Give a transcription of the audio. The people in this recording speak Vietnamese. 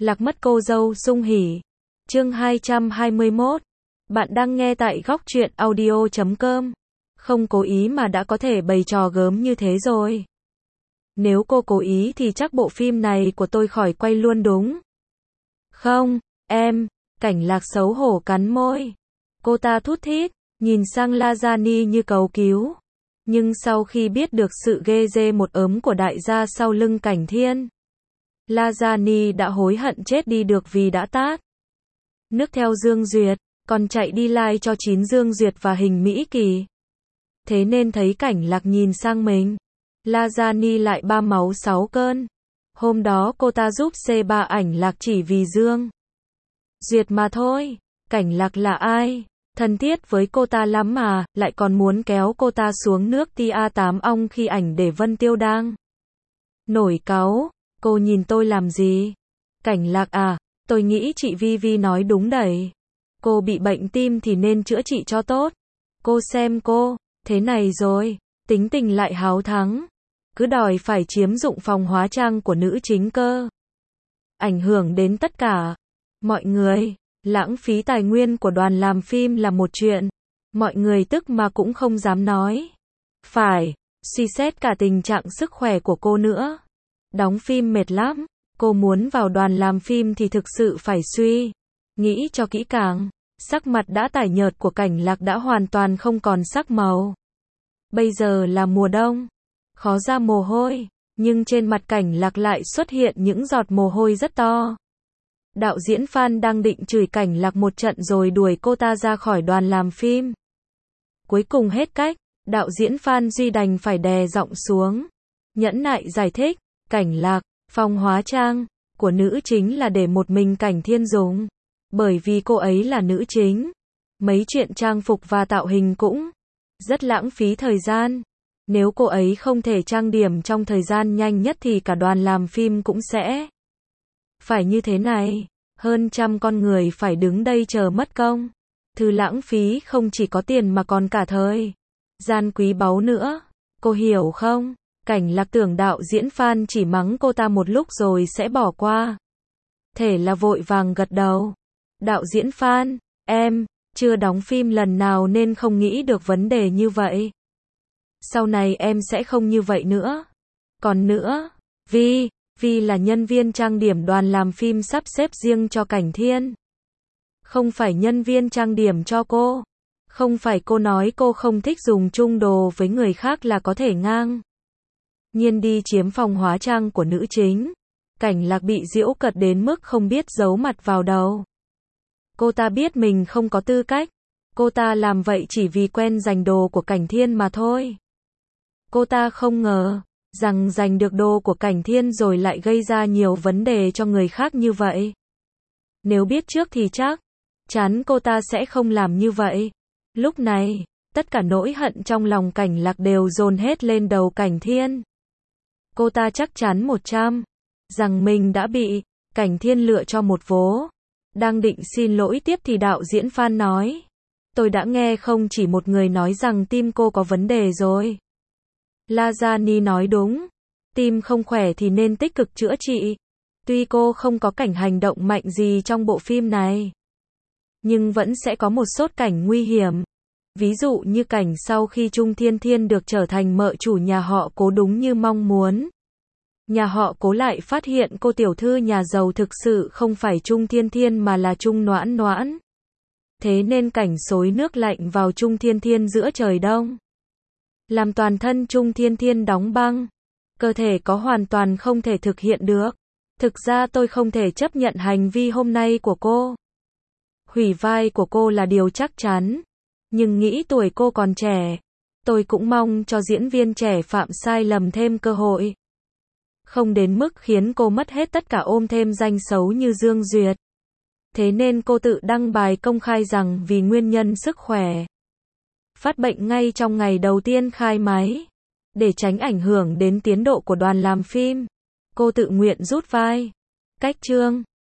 Lạc mất cô dâu sung hỉ. Chương 221. Bạn đang nghe tại góc truyện audio.com. Không cố ý mà đã có thể bày trò gớm như thế rồi. Nếu cô cố ý thì chắc bộ phim này của tôi khỏi quay luôn đúng. Không, em. Cảnh Lạc xấu hổ cắn môi. Cô ta thút thít, nhìn sang Lajani như cầu cứu. Nhưng sau khi biết được sự ghê dê một ớm của đại gia sau lưng Cảnh Thiên, Lajani đã hối hận chết đi được vì đã tát nước theo Dương Duyệt, còn chạy đi like cho chín Dương Duyệt và Hình Mỹ Kỳ. Thế nên thấy Cảnh Lạc nhìn sang mình, Lajani lại ba máu sáu cơn. Hôm đó cô ta giúp C3 ảnh Lạc chỉ vì Dương Duyệt mà thôi. Cảnh Lạc là ai? Thân thiết với cô ta lắm mà, lại còn muốn kéo cô ta xuống nước tia 8 ong khi ảnh để Vân Tiêu đang nổi cáu. Cô nhìn tôi làm gì? Cảnh Lạc à, tôi nghĩ chị Vi nói đúng đấy. Cô bị bệnh tim thì nên chữa trị cho tốt. Cô xem cô, thế này rồi, tính tình lại háo thắng. Cứ đòi phải chiếm dụng phòng hóa trang của nữ chính cơ. Ảnh hưởng đến tất cả mọi người. Lãng phí tài nguyên của đoàn làm phim là một chuyện. Mọi người tức mà cũng không dám nói. Phải, suy xét cả tình trạng sức khỏe của cô nữa. Đóng phim mệt lắm. Cô muốn vào đoàn làm phim thì thực sự phải suy nghĩ cho kỹ càng. Sắc mặt đã tái nhợt của Cảnh Lạc đã hoàn toàn không còn sắc màu. Bây giờ là mùa đông, khó ra mồ hôi, nhưng trên mặt Cảnh Lạc lại xuất hiện những giọt mồ hôi rất to. Đạo diễn Phan đang định chửi Cảnh Lạc một trận rồi đuổi cô ta ra khỏi đoàn làm phim. Cuối cùng hết cách, đạo diễn Phan Duy đành phải đè giọng xuống, nhẫn nại giải thích, Cảnh Lạc, phòng hóa trang của nữ chính là để một mình Cảnh Thiên dùng. Bởi vì cô ấy là nữ chính. Mấy chuyện trang phục và tạo hình cũng rất lãng phí thời gian. Nếu cô ấy không thể trang điểm trong thời gian nhanh nhất thì cả đoàn làm phim cũng sẽ phải như thế này. Hơn trăm con người phải đứng đây chờ mất công. Thứ lãng phí không chỉ có tiền mà còn cả thời gian quý báu nữa. Cô hiểu không? Cảnh Lạc tưởng đạo diễn Phan chỉ mắng cô ta một lúc rồi sẽ bỏ qua. Thể là vội vàng gật đầu. Đạo diễn Phan, em chưa đóng phim lần nào nên không nghĩ được vấn đề như vậy. Sau này em sẽ không như vậy nữa. Còn nữa, Vi là nhân viên trang điểm đoàn làm phim sắp xếp riêng cho Cảnh Thiên. Không phải nhân viên trang điểm cho cô. Không phải cô nói cô không thích dùng chung đồ với người khác là có thể ngang nhiên đi chiếm phòng hóa trang của nữ chính. Cảnh Lạc bị giễu cợt đến mức không biết giấu mặt vào đầu. Cô ta biết mình không có tư cách. Cô ta làm vậy chỉ vì quen giành đồ của Cảnh Thiên mà thôi. Cô ta không ngờ rằng giành được đồ của Cảnh Thiên rồi lại gây ra nhiều vấn đề cho người khác như vậy. Nếu biết trước thì chắc chắn cô ta sẽ không làm như vậy. Lúc này, tất cả nỗi hận trong lòng Cảnh Lạc đều dồn hết lên đầu Cảnh Thiên. Cô ta chắc chắn 100% rằng mình đã bị Cảnh Thiên lựa cho một vố. Đang định xin lỗi tiếp thì đạo diễn Phan nói, tôi đã nghe không chỉ một người nói rằng tim cô có vấn đề rồi. Lajani nói đúng, tim không khỏe thì nên tích cực chữa trị. Tuy cô không có cảnh hành động mạnh gì trong bộ phim này, nhưng vẫn sẽ có một số cảnh nguy hiểm. Ví dụ như cảnh sau khi Trung Thiên Thiên được trở thành mợ chủ nhà họ Cố đúng như mong muốn. Nhà họ Cố lại phát hiện cô tiểu thư nhà giàu thực sự không phải Trung Thiên Thiên mà là Trung Noãn Noãn. Thế nên cảnh xối nước lạnh vào Trung Thiên Thiên giữa trời đông, làm toàn thân Trung Thiên Thiên đóng băng. Cơ thể có hoàn toàn không thể thực hiện được. Thực ra tôi không thể chấp nhận hành vi hôm nay của cô. Hủy vai của cô là điều chắc chắn. Nhưng nghĩ tuổi cô còn trẻ. Tôi cũng mong cho diễn viên trẻ phạm sai lầm thêm cơ hội. Không đến mức khiến cô mất hết tất cả ôm thêm danh xấu như Dương Duyệt. Thế nên cô tự đăng bài công khai rằng vì nguyên nhân sức khỏe. Phát bệnh ngay trong ngày đầu tiên khai máy. Để tránh ảnh hưởng đến tiến độ của đoàn làm phim. Cô tự nguyện rút vai. Cách chương